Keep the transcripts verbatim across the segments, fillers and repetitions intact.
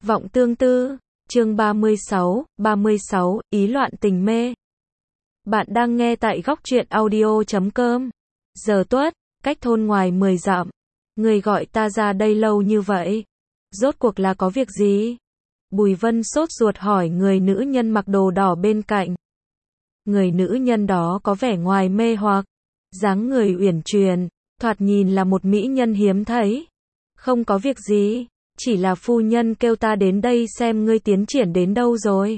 Vọng tương tư, chương ba mươi sáu, ba mươi sáu, ý loạn tình mê. Bạn đang nghe tại góc truyện audio chấm com. Giờ tuất, cách thôn ngoài mười dặm. Người gọi ta ra đây lâu như vậy. Rốt cuộc là có việc gì? Bùi Vân sốt ruột hỏi người nữ nhân mặc đồ đỏ bên cạnh. Người nữ nhân đó có vẻ ngoài mê hoặc, dáng người uyển chuyển, thoạt nhìn là một mỹ nhân hiếm thấy. Không có việc gì, chỉ là phu nhân kêu ta đến đây xem ngươi tiến triển đến đâu rồi.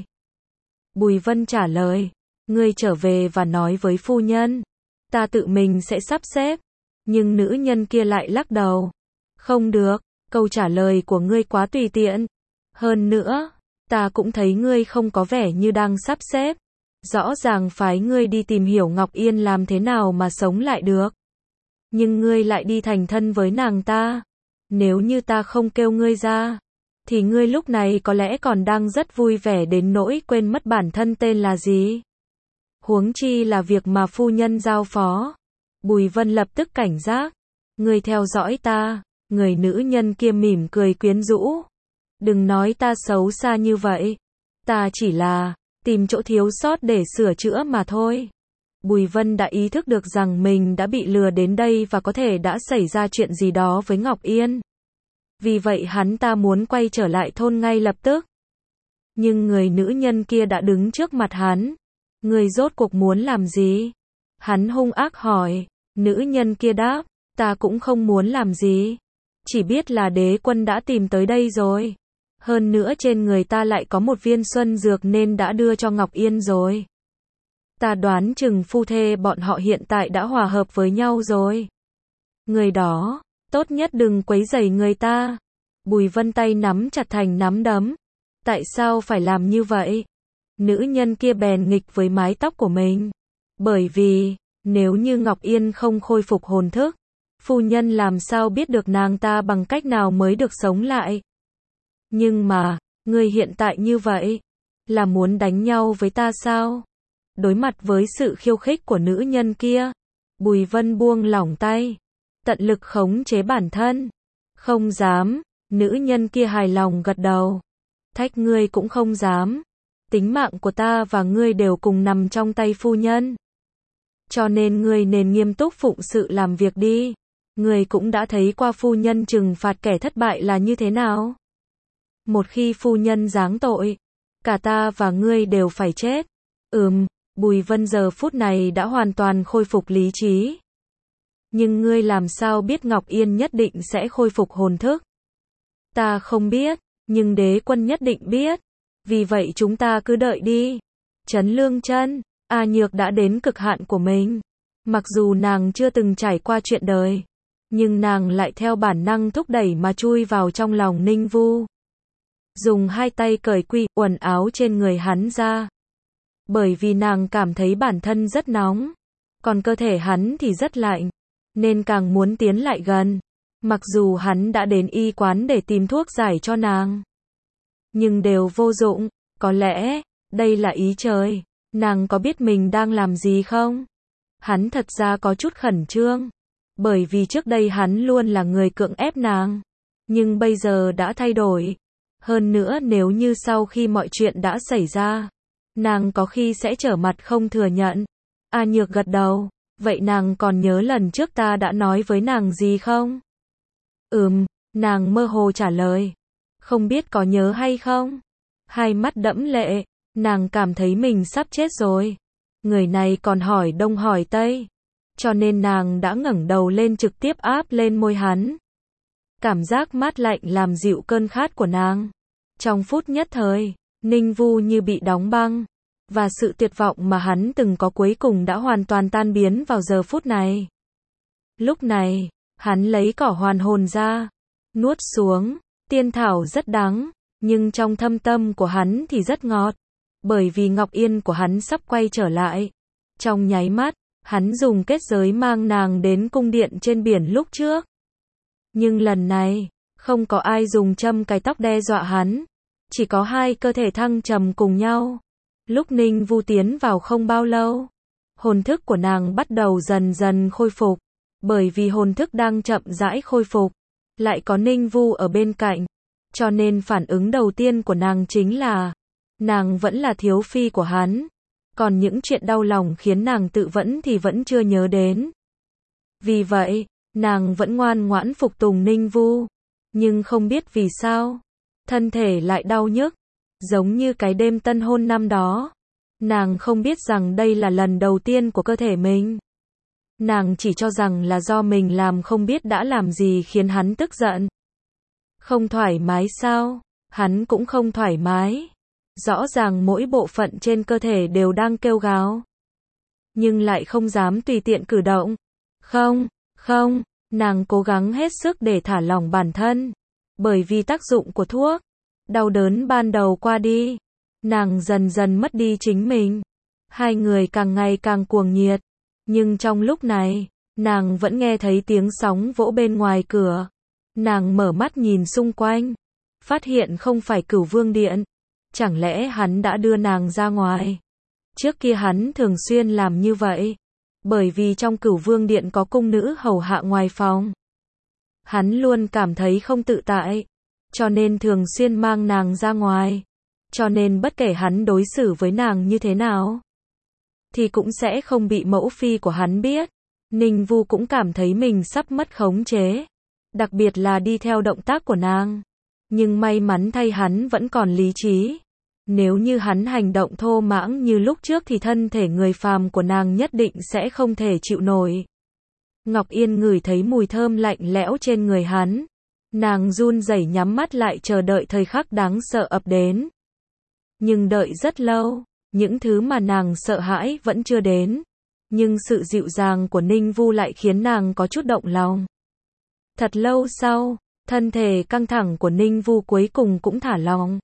Bùi Vân trả lời, ngươi trở về và nói với phu nhân, ta tự mình sẽ sắp xếp. Nhưng nữ nhân kia lại lắc đầu. Không được, câu trả lời của ngươi quá tùy tiện. Hơn nữa, ta cũng thấy ngươi không có vẻ như đang sắp xếp. Rõ ràng phái ngươi đi tìm hiểu Ngọc Yên làm thế nào mà sống lại được. Nhưng ngươi lại đi thành thân với nàng ta. Nếu như ta không kêu ngươi ra, thì ngươi lúc này có lẽ còn đang rất vui vẻ đến nỗi quên mất bản thân tên là gì. Huống chi là việc mà phu nhân giao phó. Bùi Vân lập tức cảnh giác. Ngươi theo dõi ta. Người nữ nhân kia mỉm cười quyến rũ. Đừng nói ta xấu xa như vậy. Ta chỉ là tìm chỗ thiếu sót để sửa chữa mà thôi. Bùi Vân đã ý thức được rằng mình đã bị lừa đến đây và có thể đã xảy ra chuyện gì đó với Ngọc Yên. Vì vậy hắn ta muốn quay trở lại thôn ngay lập tức. Nhưng người nữ nhân kia đã đứng trước mặt hắn. Người rốt cuộc muốn làm gì? Hắn hung ác hỏi. Nữ nhân kia đáp, ta cũng không muốn làm gì. Chỉ biết là đế quân đã tìm tới đây rồi. Hơn nữa trên người ta lại có một viên xuân dược nên đã đưa cho Ngọc Yên rồi. Ta đoán chừng phu thê bọn họ hiện tại đã hòa hợp với nhau rồi. Người đó, tốt nhất đừng quấy rầy người ta. Bùi Vân tay nắm chặt thành nắm đấm. Tại sao phải làm như vậy? Nữ nhân kia bèn nghịch với mái tóc của mình. Bởi vì, nếu như Ngọc Yên không khôi phục hồn thức, phu nhân làm sao biết được nàng ta bằng cách nào mới được sống lại. Nhưng mà, người hiện tại như vậy, là muốn đánh nhau với ta sao? Đối mặt với sự khiêu khích của nữ nhân kia, Bùi Vân buông lỏng tay, tận lực khống chế bản thân. Không dám, nữ nhân kia hài lòng gật đầu. Thách ngươi cũng không dám. Tính mạng của ta và ngươi đều cùng nằm trong tay phu nhân. Cho nên ngươi nên nghiêm túc phụng sự làm việc đi. Ngươi cũng đã thấy qua phu nhân trừng phạt kẻ thất bại là như thế nào. Một khi phu nhân giáng tội, cả ta và ngươi đều phải chết. Ừm, Bùi Vân giờ phút này đã hoàn toàn khôi phục lý trí. Nhưng ngươi làm sao biết Ngọc Yên nhất định sẽ khôi phục hồn thức? Ta không biết, nhưng đế quân nhất định biết. Vì vậy chúng ta cứ đợi đi. Trấn Lương Chân, A Nhược đã đến cực hạn của mình. Mặc dù nàng chưa từng trải qua chuyện đời, nhưng nàng lại theo bản năng thúc đẩy mà chui vào trong lòng Ninh Vu. Dùng hai tay cởi quy quần áo trên người hắn ra. Bởi vì nàng cảm thấy bản thân rất nóng, còn cơ thể hắn thì rất lạnh, nên càng muốn tiến lại gần. Mặc dù hắn đã đến y quán để tìm thuốc giải cho nàng, nhưng đều vô dụng. Có lẽ, đây là ý trời. Nàng có biết mình đang làm gì không? Hắn thật ra có chút khẩn trương. Bởi vì trước đây hắn luôn là người cưỡng ép nàng. Nhưng bây giờ đã thay đổi. Hơn nữa nếu như sau khi mọi chuyện đã xảy ra, nàng có khi sẽ trở mặt không thừa nhận. A Nhược gật đầu. Vậy nàng còn nhớ lần trước ta đã nói với nàng gì không? Ừm, nàng mơ hồ trả lời. Không biết có nhớ hay không? Hai mắt đẫm lệ, nàng cảm thấy mình sắp chết rồi. Người này còn hỏi đông hỏi tây. Cho nên nàng đã ngẩng đầu lên trực tiếp áp lên môi hắn. Cảm giác mát lạnh làm dịu cơn khát của nàng. Trong phút nhất thời, Ninh Vu như bị đóng băng. Và sự tuyệt vọng mà hắn từng có cuối cùng đã hoàn toàn tan biến vào giờ phút này. Lúc này, hắn lấy cỏ hoàn hồn ra, nuốt xuống. Tiên thảo rất đắng, nhưng trong thâm tâm của hắn thì rất ngọt. Bởi vì Ngọc Yên của hắn sắp quay trở lại. Trong nháy mắt, hắn dùng kết giới mang nàng đến cung điện trên biển lúc trước. Nhưng lần này, không có ai dùng châm cài tóc đe dọa hắn. Chỉ có hai cơ thể thăng trầm cùng nhau. Lúc Ninh Vu tiến vào không bao lâu, hồn thức của nàng bắt đầu dần dần khôi phục. Bởi vì hồn thức đang chậm rãi khôi phục, lại có Ninh Vu ở bên cạnh. Cho nên phản ứng đầu tiên của nàng chính là, nàng vẫn là thiếu phi của hắn. Còn những chuyện đau lòng khiến nàng tự vẫn thì vẫn chưa nhớ đến. Vì vậy, nàng vẫn ngoan ngoãn phục tùng Ninh Vu. Nhưng không biết vì sao, thân thể lại đau nhức, giống như cái đêm tân hôn năm đó. Nàng không biết rằng đây là lần đầu tiên của cơ thể mình. Nàng chỉ cho rằng là do mình làm không biết đã làm gì khiến hắn tức giận. Không thoải mái sao? Hắn cũng không thoải mái. Rõ ràng mỗi bộ phận trên cơ thể đều đang kêu gào. Nhưng lại không dám tùy tiện cử động. Không, không, nàng cố gắng hết sức để thả lỏng bản thân. Bởi vì tác dụng của thuốc, đau đớn ban đầu qua đi, nàng dần dần mất đi chính mình. Hai người càng ngày càng cuồng nhiệt. Nhưng trong lúc này, nàng vẫn nghe thấy tiếng sóng vỗ bên ngoài cửa. Nàng mở mắt nhìn xung quanh, phát hiện không phải Cửu Vương Điện. Chẳng lẽ hắn đã đưa nàng ra ngoài? Trước kia hắn thường xuyên làm như vậy, bởi vì trong Cửu Vương Điện có cung nữ hầu hạ ngoài phòng. Hắn luôn cảm thấy không tự tại, cho nên thường xuyên mang nàng ra ngoài. Cho nên bất kể hắn đối xử với nàng như thế nào, thì cũng sẽ không bị mẫu phi của hắn biết. Ninh Vu cũng cảm thấy mình sắp mất khống chế, đặc biệt là đi theo động tác của nàng. Nhưng may mắn thay hắn vẫn còn lý trí. Nếu như hắn hành động thô mãng như lúc trước thì thân thể người phàm của nàng nhất định sẽ không thể chịu nổi. Ngọc Yên ngửi thấy mùi thơm lạnh lẽo trên người hắn. Nàng run rẩy nhắm mắt lại chờ đợi thời khắc đáng sợ ập đến. Nhưng đợi rất lâu, những thứ mà nàng sợ hãi vẫn chưa đến. Nhưng sự dịu dàng của Ninh Vu lại khiến nàng có chút động lòng. Thật lâu sau, thân thể căng thẳng của Ninh Vu cuối cùng cũng thả lỏng.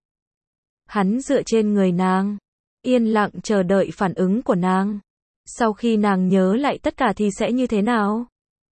Hắn dựa trên người nàng, yên lặng chờ đợi phản ứng của nàng. Sau khi nàng nhớ lại tất cả thì sẽ như thế nào?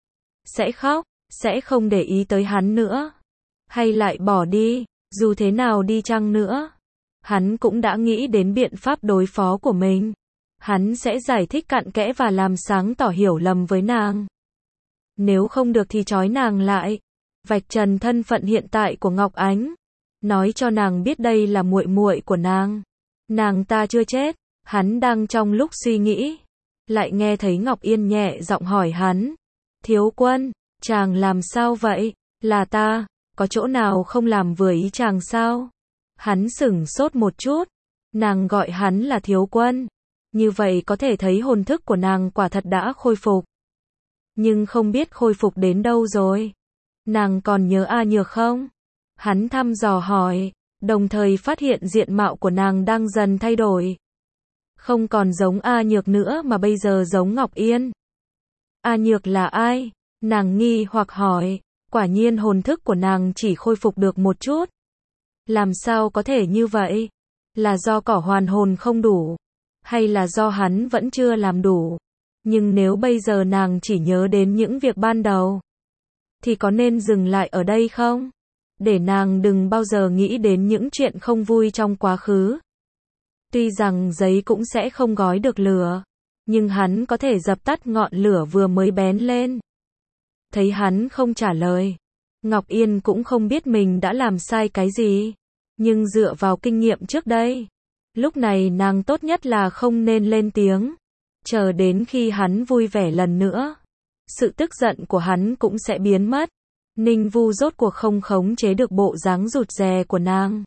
Sẽ khóc, sẽ không để ý tới hắn nữa, hay lại bỏ đi, dù thế nào đi chăng nữa. Hắn cũng đã nghĩ đến biện pháp đối phó của mình. Hắn sẽ giải thích cặn kẽ và làm sáng tỏ hiểu lầm với nàng. Nếu không được thì trói nàng lại, vạch trần thân phận hiện tại của Ngọc Ánh, nói cho nàng biết đây là muội muội của nàng. Nàng ta chưa chết. Hắn đang trong lúc suy nghĩ, lại nghe thấy Ngọc Yên nhẹ giọng hỏi hắn. Thiếu quân, chàng làm sao vậy? Là ta, có chỗ nào không làm vừa ý chàng sao? Hắn sửng sốt một chút. Nàng gọi hắn là thiếu quân. Như vậy có thể thấy hồn thức của nàng quả thật đã khôi phục. Nhưng không biết khôi phục đến đâu rồi. Nàng còn nhớ A Nhược không? Hắn thăm dò hỏi, đồng thời phát hiện diện mạo của nàng đang dần thay đổi. Không còn giống A Nhược nữa mà bây giờ giống Ngọc Yên. A Nhược là ai? Nàng nghi hoặc hỏi. Quả nhiên hồn thức của nàng chỉ khôi phục được một chút. Làm sao có thể như vậy? Là do cỏ hoàn hồn không đủ? Hay là do hắn vẫn chưa làm đủ? Nhưng nếu bây giờ nàng chỉ nhớ đến những việc ban đầu, thì có nên dừng lại ở đây không? Để nàng đừng bao giờ nghĩ đến những chuyện không vui trong quá khứ. Tuy rằng giấy cũng sẽ không gói được lửa, nhưng hắn có thể dập tắt ngọn lửa vừa mới bén lên. Thấy hắn không trả lời, Ngọc Yên cũng không biết mình đã làm sai cái gì. Nhưng dựa vào kinh nghiệm trước đây, lúc này nàng tốt nhất là không nên lên tiếng. Chờ đến khi hắn vui vẻ lần nữa, sự tức giận của hắn cũng sẽ biến mất. Ninh Vu rốt cuộc không khống chế được bộ dáng rụt rè của nàng.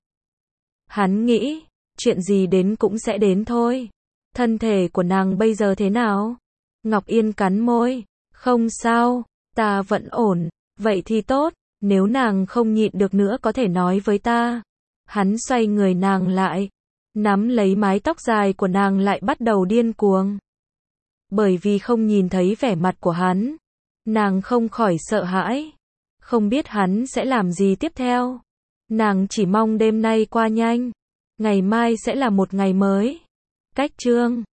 Hắn nghĩ, chuyện gì đến cũng sẽ đến thôi. Thân thể của nàng bây giờ thế nào? Ngọc Yên cắn môi. Không sao, ta vẫn ổn. Vậy thì tốt, nếu nàng không nhịn được nữa có thể nói với ta. Hắn xoay người nàng lại, nắm lấy mái tóc dài của nàng lại bắt đầu điên cuồng. Bởi vì không nhìn thấy vẻ mặt của hắn, nàng không khỏi sợ hãi. Không biết hắn sẽ làm gì tiếp theo. Nàng chỉ mong đêm nay qua nhanh, ngày mai sẽ là một ngày mới. Cách chương